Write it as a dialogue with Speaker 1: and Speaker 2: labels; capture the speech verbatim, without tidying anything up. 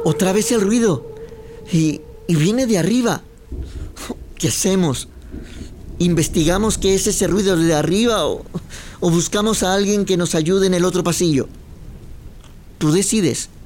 Speaker 1: Otra vez el ruido. Y, y viene de arriba. ¿Qué hacemos? ¿Investigamos qué es ese ruido de arriba o, o buscamos a alguien que nos ayude en el otro pasillo? Tú decides.